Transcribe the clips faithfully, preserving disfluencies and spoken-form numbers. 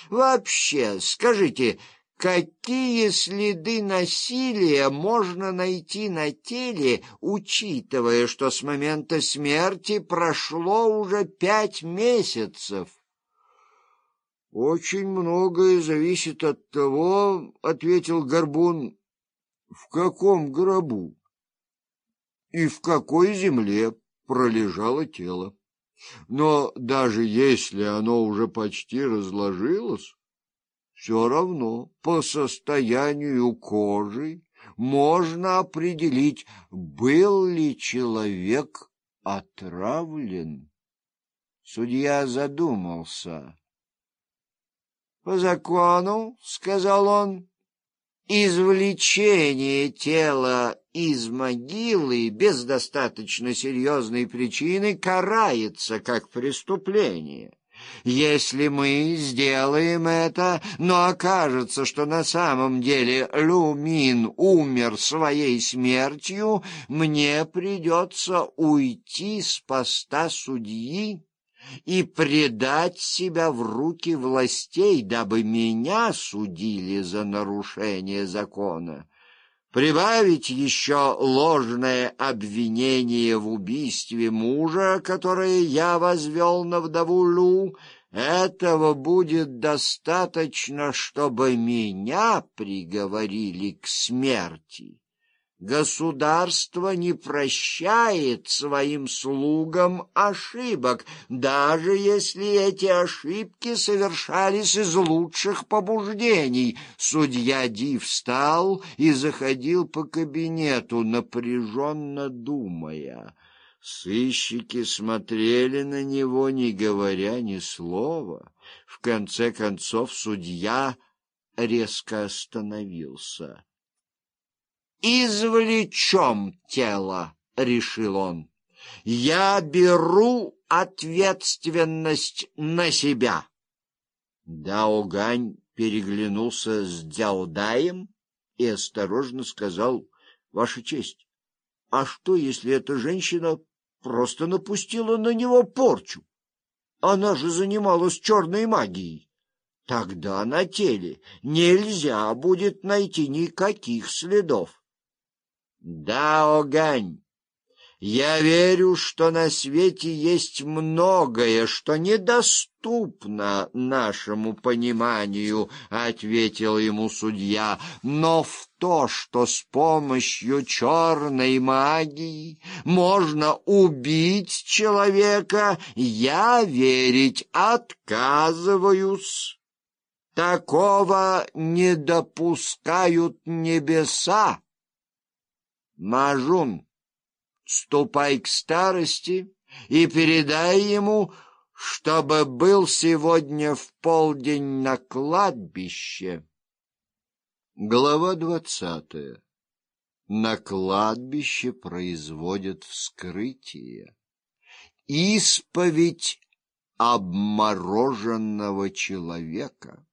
Вообще, скажите, какие следы насилия можно найти на теле, учитывая, что с момента смерти прошло уже пять месяцев? Очень многое зависит от того, — ответил Горбун, — в каком гробу и в какой земле пролежало тело. Но даже если оно уже почти разложилось, все равно по состоянию кожи можно определить, был ли человек отравлен. Судья задумался. «По закону, — сказал он, — извлечение тела из могилы без достаточно серьезной причины карается как преступление. Если мы сделаем это, но окажется, что на самом деле Лю Мин умер своей смертью, мне придется уйти с поста судьи и предать себя в руки властей, дабы меня судили за нарушение закона. Прибавить еще ложное обвинение в убийстве мужа, которое я возвел на вдову Лю, этого будет достаточно, чтобы меня приговорили к смерти. Государство не прощает своим слугам ошибок, даже если эти ошибки совершались из лучших побуждений. Судья Ди встал и заходил по кабинету, напряженно думая. Сыщики смотрели на него, не говоря ни слова. В конце концов судья резко остановился. «Извлечем тело», — решил он. «Я беру ответственность на себя». Дао Гань переглянулся с Дяодаем и осторожно сказал: «Ваша честь, а что, если эта женщина просто напустила на него порчу? Она же занималась черной магией. Тогда на теле нельзя будет найти никаких следов». «Дао Гань, я верю, что на свете есть многое, что недоступно нашему пониманию», — ответил ему судья, «но в то, что с помощью черной магии можно убить человека, я верить отказываюсь. Такого не допускают небеса. Мажун, ступай к старости и передай ему, чтобы был сегодня в полдень на кладбище». Глава двадцатая. На кладбище производят вскрытие. Исповедь обмороженного человека.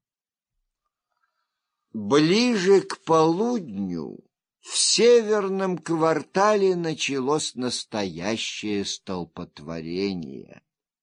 Ближе к полудню в северном квартале началось настоящее столпотворение.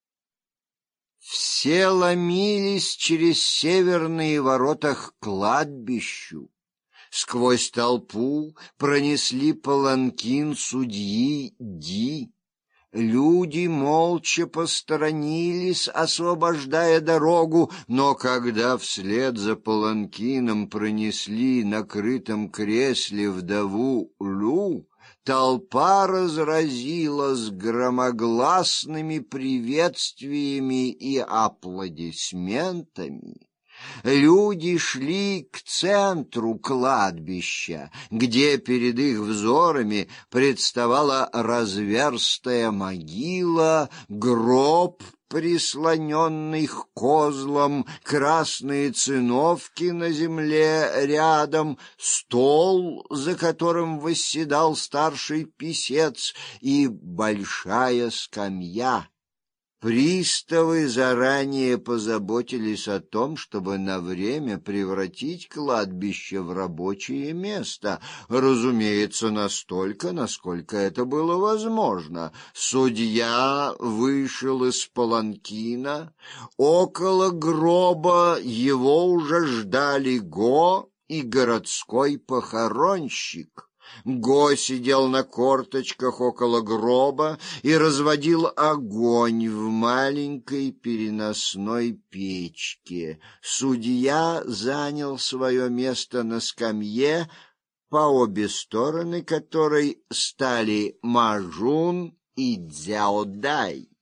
Все ломились через северные ворота к кладбищу. Сквозь толпу пронесли паланкин судьи Ди. Люди молча посторонились, освобождая дорогу, но когда вслед за паланкином пронесли на крытом кресле вдову Лю, толпа разразилась громогласными приветствиями и аплодисментами. Люди шли к центру кладбища, где перед их взорами представала разверстая могила, гроб, прислоненный к козлам, красные циновки на земле рядом, стол, за которым восседал старший писец, и большая скамья. Приставы заранее позаботились о том, чтобы на время превратить кладбище в рабочее место, разумеется, настолько, насколько это было возможно. Судья вышел из паланкина, около гроба его уже ждали Го и городской похоронщик. Го сидел на корточках около гроба и разводил огонь в маленькой переносной печке. Судья занял свое место на скамье, по обе стороны которой стали Мажун и Дзяодай.